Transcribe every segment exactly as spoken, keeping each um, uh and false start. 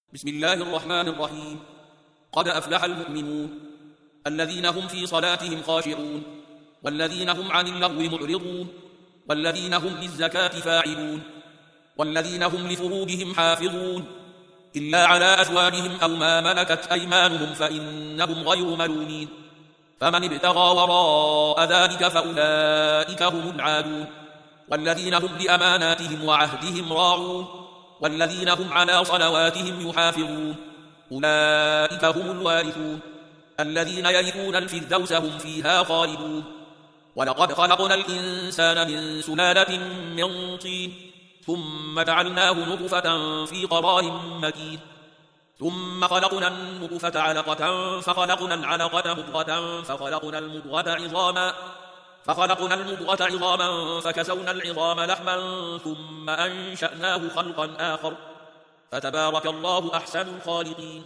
بسم الله الرحمن الرحيم. قد أفلح المؤمنون الذين هم في صلاتهم خاشعون والذين هم عن اللغو معرضون والذين هم للزكاة فاعلون والذين هم لفروجهم حافظون إلا على أزواجهم أو ما ملكت أيمانهم فإنهم غير ملومين، فمن ابتغى وراء ذلك فأولئك هم العادون، والذين هم لأماناتهم وعهدهم راعون والذين هم على صلواتهم يحافظون أولئك هم الوارثون الذين يرثون الفردوس هم فيها خالدون. ولقد خلقنا الإنسان من سلالة من طين ثم جعلناه نطفة في قرار مكين ثم خلقنا النطفة علقة فخلقنا العلقة مضغة فخلقنا المضغة عظاما فخلقنا المضغة عظاما فكسونا العظام لحما ثم أنشأناه خلقا آخر فتبارك الله أحسن الخالقين.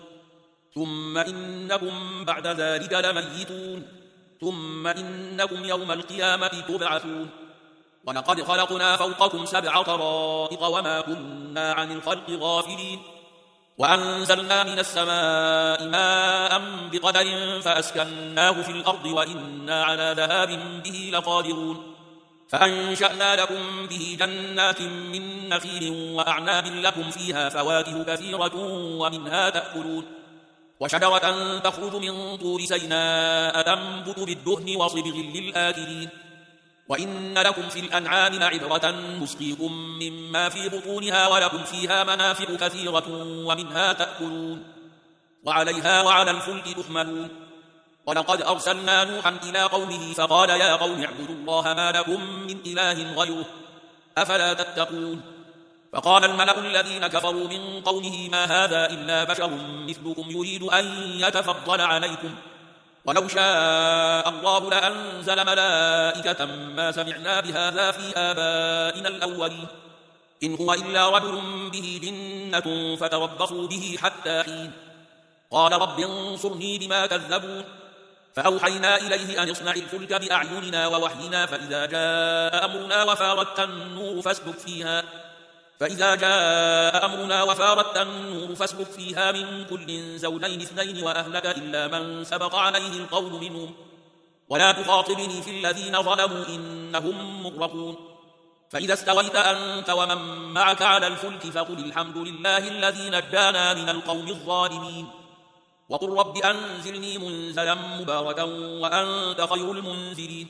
ثم إنكم بعد ذلك لميتون ثم إنكم يوم القيامة تبعثون. ولقد خلقنا فوقكم سبع طرائق وما كنا عن الخلق غافلين، وأنزلنا من السماء ماء بقدر فأسكناه في الأرض وإنا على ذهاب به لقادرون. فأنشأنا لكم به جنات من نخيل وأعناب لكم فيها فواكه كثيرة ومنها تأكلون، وشجرة تخرج من طور سيناء تنبت بالدهن وصبغ للآكلين. وإن لكم في الأنعام لعبرة نسقيكم مما في بطونها ولكم فيها منافع كثيرة ومنها تأكلون وعليها وعلى الفلك تحملون. ولقد أرسلنا نوحا إلى قومه فقال يا قوم اعبدوا الله ما لكم من إله غيره أفلا تتقون. فقال الملأ الذين كفروا من قومه ما هذا إلا بشر مثلكم يريد أن يتفضل عليكم ولو شاء الله لأنزل ملائكة ما سمعنا بهذا في آبائنا الأولين إن هو إلا رجل به جنة فتربصوا به حتى حين. قال رب انصرني بما كذبون. فأوحينا إليه أن اصنع الفلك بأعيننا ووحينا فإذا جاء أمرنا وفارت النور فاسلك فيها فإذا جاء أمرنا وفارت النور فاسلك فيها من كل زوجين اثنين وأهلك إلا من سبق عليه القول منهم ولا تخاطبني في الذين ظلموا إنهم مغرقون. فإذا استويت أنت ومن معك على الفلك فقل الحمد لله الذي نجانا من القوم الظالمين وقل رب أنزلني منزلا مباركا وأنت خير المنزلين.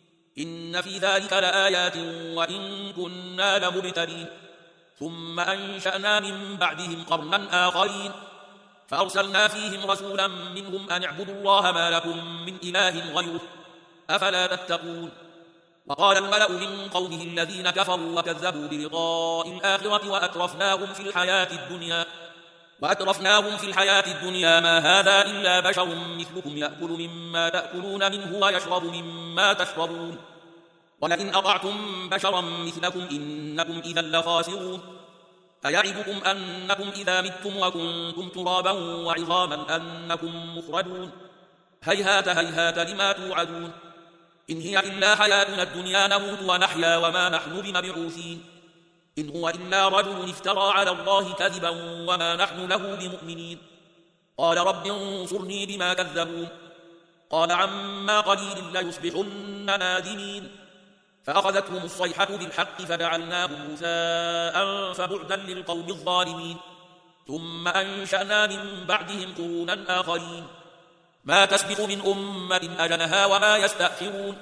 إن في ذلك لآيات وإن كنا لمبتلين. ثم أنشأنا من بعدهم قرنا آخرين فأرسلنا فيهم رسولا منهم أن اعبدوا الله ما لكم من إله غيره أفلا تتقون. وقال الملأ من قومه الذين كفروا وكذبوا بلقاء الآخرة وأترفناهم في الحياة الدنيا وأترفناهم في الحياة الدنيا ما هذا إلا بشر مثلكم يأكل مما تأكلون منه ويشرب مما تشربون ولئن أطعتم بشرا مثلكم إنكم إذا لخاسرون. أيعدكم أنكم إذا متم وكنتم ترابا وعظاما أنكم مخرجون هيهات هيهات لما توعدون. إن هي إلا حياتنا الدنيا نموت ونحيا وما نحن بمبعوثين إن هو إلا رجل افترى على الله كذبا وما نحن له بمؤمنين. قال رب انصرني بما كذبون. قال عما قليل ليصبحن نادمين. فأخذتهم الصيحة بالحق فجعلناهم غثاء فبعدا للقوم الظالمين. ثم أنشأنا من بعدهم قرونا آخرين ما تسبق من أمة أجلها وما يستأخرون.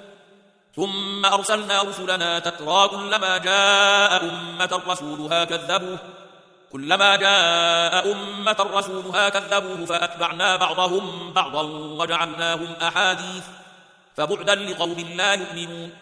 ثم أرسلنا رسلنا تترى كلما جاء أمة رسولها كذبوه كلما جاء أمة رسولها كذبوه فأتبعنا بعضهم بعضا وجعلناهم أحاديث فبعدا لقوم لا يؤمنون.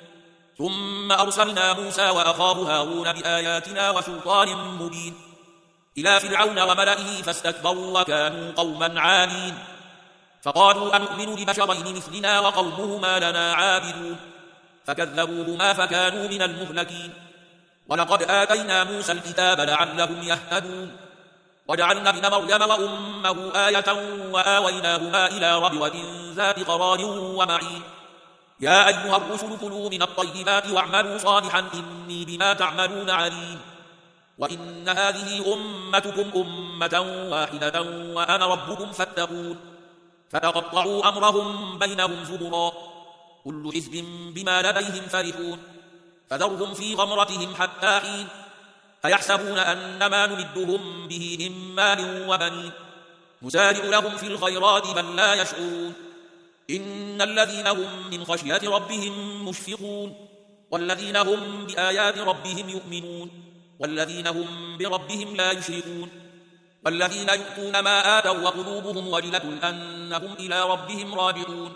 ثم أرسلنا موسى وأخاه هارون بآياتنا وسلطان مبين إلى فرعون وملئه فاستكبروا وكانوا قوما عالين فقالوا أنؤمن لبشرين مثلنا وقومهما لنا عابدون فكذبوهما فكانوا من المهلكين. ولقد آتينا موسى الكتاب لعلهم يهتدون وجعلنا ابن مريم وأمه آية وآويناهما إلى ربوة ذات قرار ومعين. يا أيها الرسل كلوا من الطيبات واعملوا صالحا إني بما تعملون عليم. وإن هذه أمتكم أمة واحدة وأنا ربكم فاتقون فتقطعوا أمرهم بينهم زبرا كل حزب بما لديهم فرحون فذرهم في غمرتهم حتى حين أيحسبون أن ما نمدهم به من مال وبنين نسارع لهم في الخيرات بل لا يشعرون إن الذين هم من خشية ربهم مشفقون والذين هم بآيات ربهم يؤمنون والذين هم بربهم لا يشركون والذين يؤتون ما آتوا وقلوبهم وجلة أنهم إلى ربهم راجعون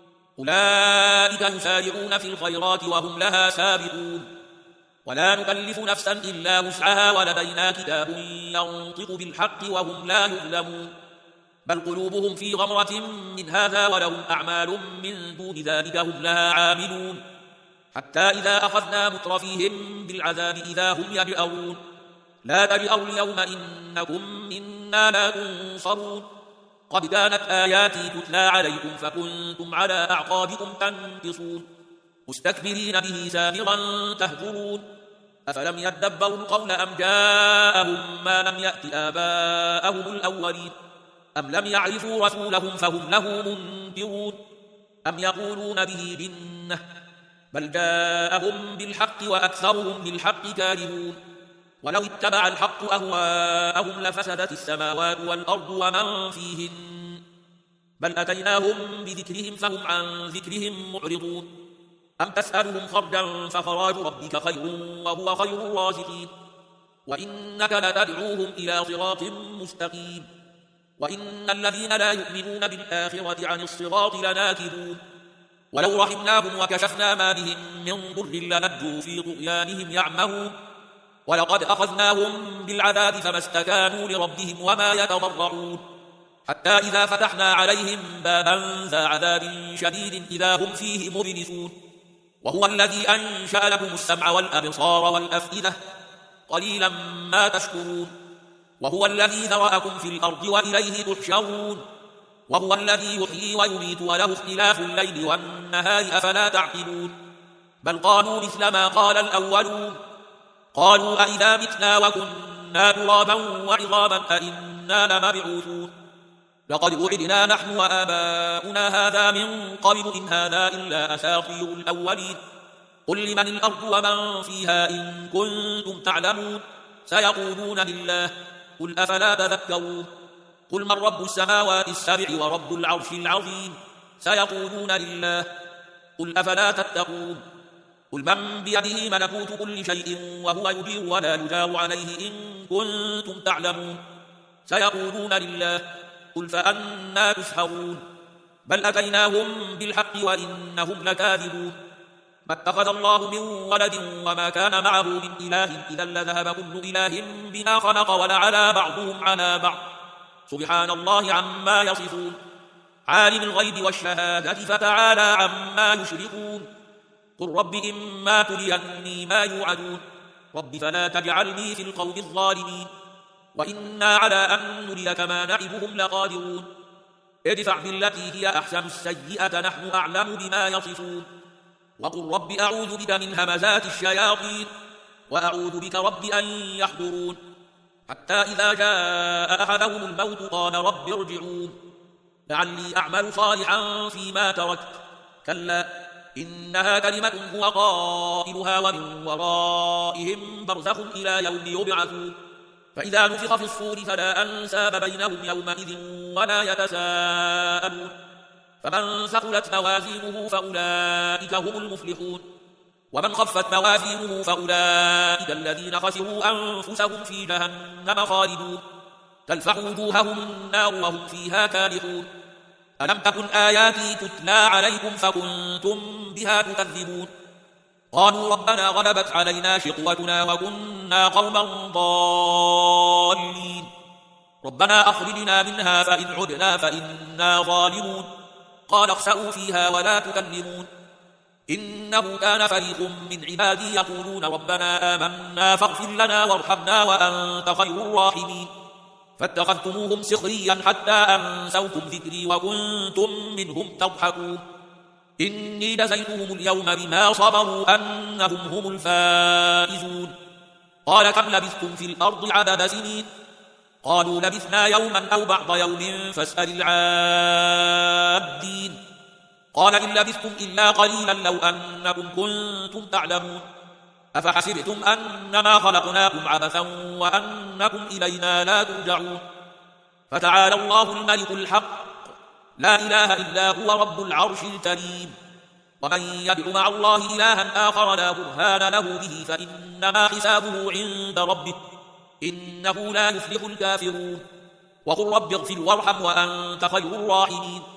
أولئك يسارعون في الخيرات وهم لها سابقون ولا نكلف نفسا إلا وسعها ولدينا كتاب ينطق بالحق وهم لا يظلمون بل قلوبهم في غمرة من هذا ولهم أعمال من دون ذلك هم لها عاملون حتى إذا أخذنا مترفيهم بالعذاب إذا هم يجأرون لا تجأروا اليوم إنكم منا لا تنصرون قد كانت آياتي تتلى عليكم فكنتم على أعقابكم تنكصون مستكبرين به سامرا تهجرون أفلم يدبروا القول أم جاءهم ما لم يأت آباءهم الأولين أم لم يعرفوا رسولهم فهم له منكرون أم يقولون به جنة بل جاءهم بالحق وأكثرهم للحق كارهون ولو اتبع الحق أهواءهم لفسدت السماوات والأرض ومن فيهن بل أتيناهم بذكرهم فهم عن ذكرهم معرضون أم تسألهم خرجا فخراج ربك خير وهو خير الرازقين وإنك لتدعوهم إلى صراط مستقيم وإن الذين لا يؤمنون بالآخرة عن الصراط لناكبون ولو رحمناهم وكشفنا ما بهم من ضر لنجوا في طغيانهم يعمهون ولقد أخذناهم بالعذاب فما استكانوا لربهم وما يتضرعون حتى إذا فتحنا عليهم بابا ذا عذاب شديد إذا هم فيه مبلسون وهو الذي أنشأ لكم السمع والأبصار والأفئدة قليلا ما تشكرون وهو الذي ذرأكم في الأرض وإليه تحشرون وهو الذي يحيي ويميت وله اختلاف الليل والنهار أفلا تعقلون بل قالوا مثل ما قال الأولون قالوا أئذا متنا وكنا ترابا وعظاما أئنا لمبعوثون لقد وعدنا نحن وآباؤنا هذا من قبل إن هذا إلا أساطير الأولين قل لمن الأرض ومن فيها إن كنتم تعلمون سيقولون لله قل أفلا تذكرون قل من رب السماوات السبع ورب العرش العظيم سيقولون لله قل أفلا تتقون قل من بيده ملكوت كل شيء وهو يجير ولا يجار عليه إن كنتم تعلمون سيقولون لله قل فأنا تسحرون بل أتيناهم بالحق وإنهم لكاذبون ما اتخذ الله من ولد وما كان معه من إله إذا لذهب كل إله بما خلق ولعلى بعضهم على بعض سبحان الله عما يصفون عالم الغيب والشهادة فتعالى عما يشركون قل رب إما تريني ما يوعدون رب فلا تجعلني في القوم الظالمين وإنا على أن نريك ما نعبهم لقادرون ادفع بالتي هي أحسن السيئة نحن أعلم بما يصفون وقل رب أعوذ بك من همزات الشياطين وأعوذ بك رب أن يحضرون حتى إذا جاء أحدهم الموت قال رب ارجعون لعلي أعمل صالحا فيما تركت كلا إنها كلمة هو قائلها ومن ورائهم برزخ إلى يوم يبعثون فإذا نفخ في الصور فلا أنساب بينهم يومئذ ولا يتساءلون فمن ثقلت موازينه فأولئك هم المفلحون ومن خفت موازينه فأولئك الذين خسروا أنفسهم في جهنم خالدون تلفح وجوههم النار وهم فيها كالحون ألم تكن آياتي تتلى عليكم فكنتم بها تكذبون قالوا ربنا غلبت علينا شقوتنا وكنا قوما ضالين ربنا أخرجنا منها فإن عدنا فإنا ظالمون قال اخسأوا فيها ولا تكلمون إنه كان فريق من عبادي يقولون ربنا آمنا فاغفر لنا وارحمنا وأنت خير الراحمين فاتخذتموهم سخريا حتى أنسوكم ذكري وكنتم منهم تضحكون إني جزيتهم اليوم بما صبروا أنهم هم الفائزون قال كم لبثتم في الأرض عدد سنين قالوا لبثنا يوما أو بعض يوم فاسأل العادين قال إن لبثتم إلا قليلا لو أنكم كنتم تعلمون أفحسبتم أنما خلقناكم عبثا وأنكم إلينا لا ترجعون فتعالى الله الملك الحق لا إله إلا هو رب العرش الكريم ومن يدع مع الله إلها آخر لا برهان له به فإنما حسابه عند ربه إنه لا يفلح الكافرون وقل رب اغفر وارحم وأنت خير الراحمين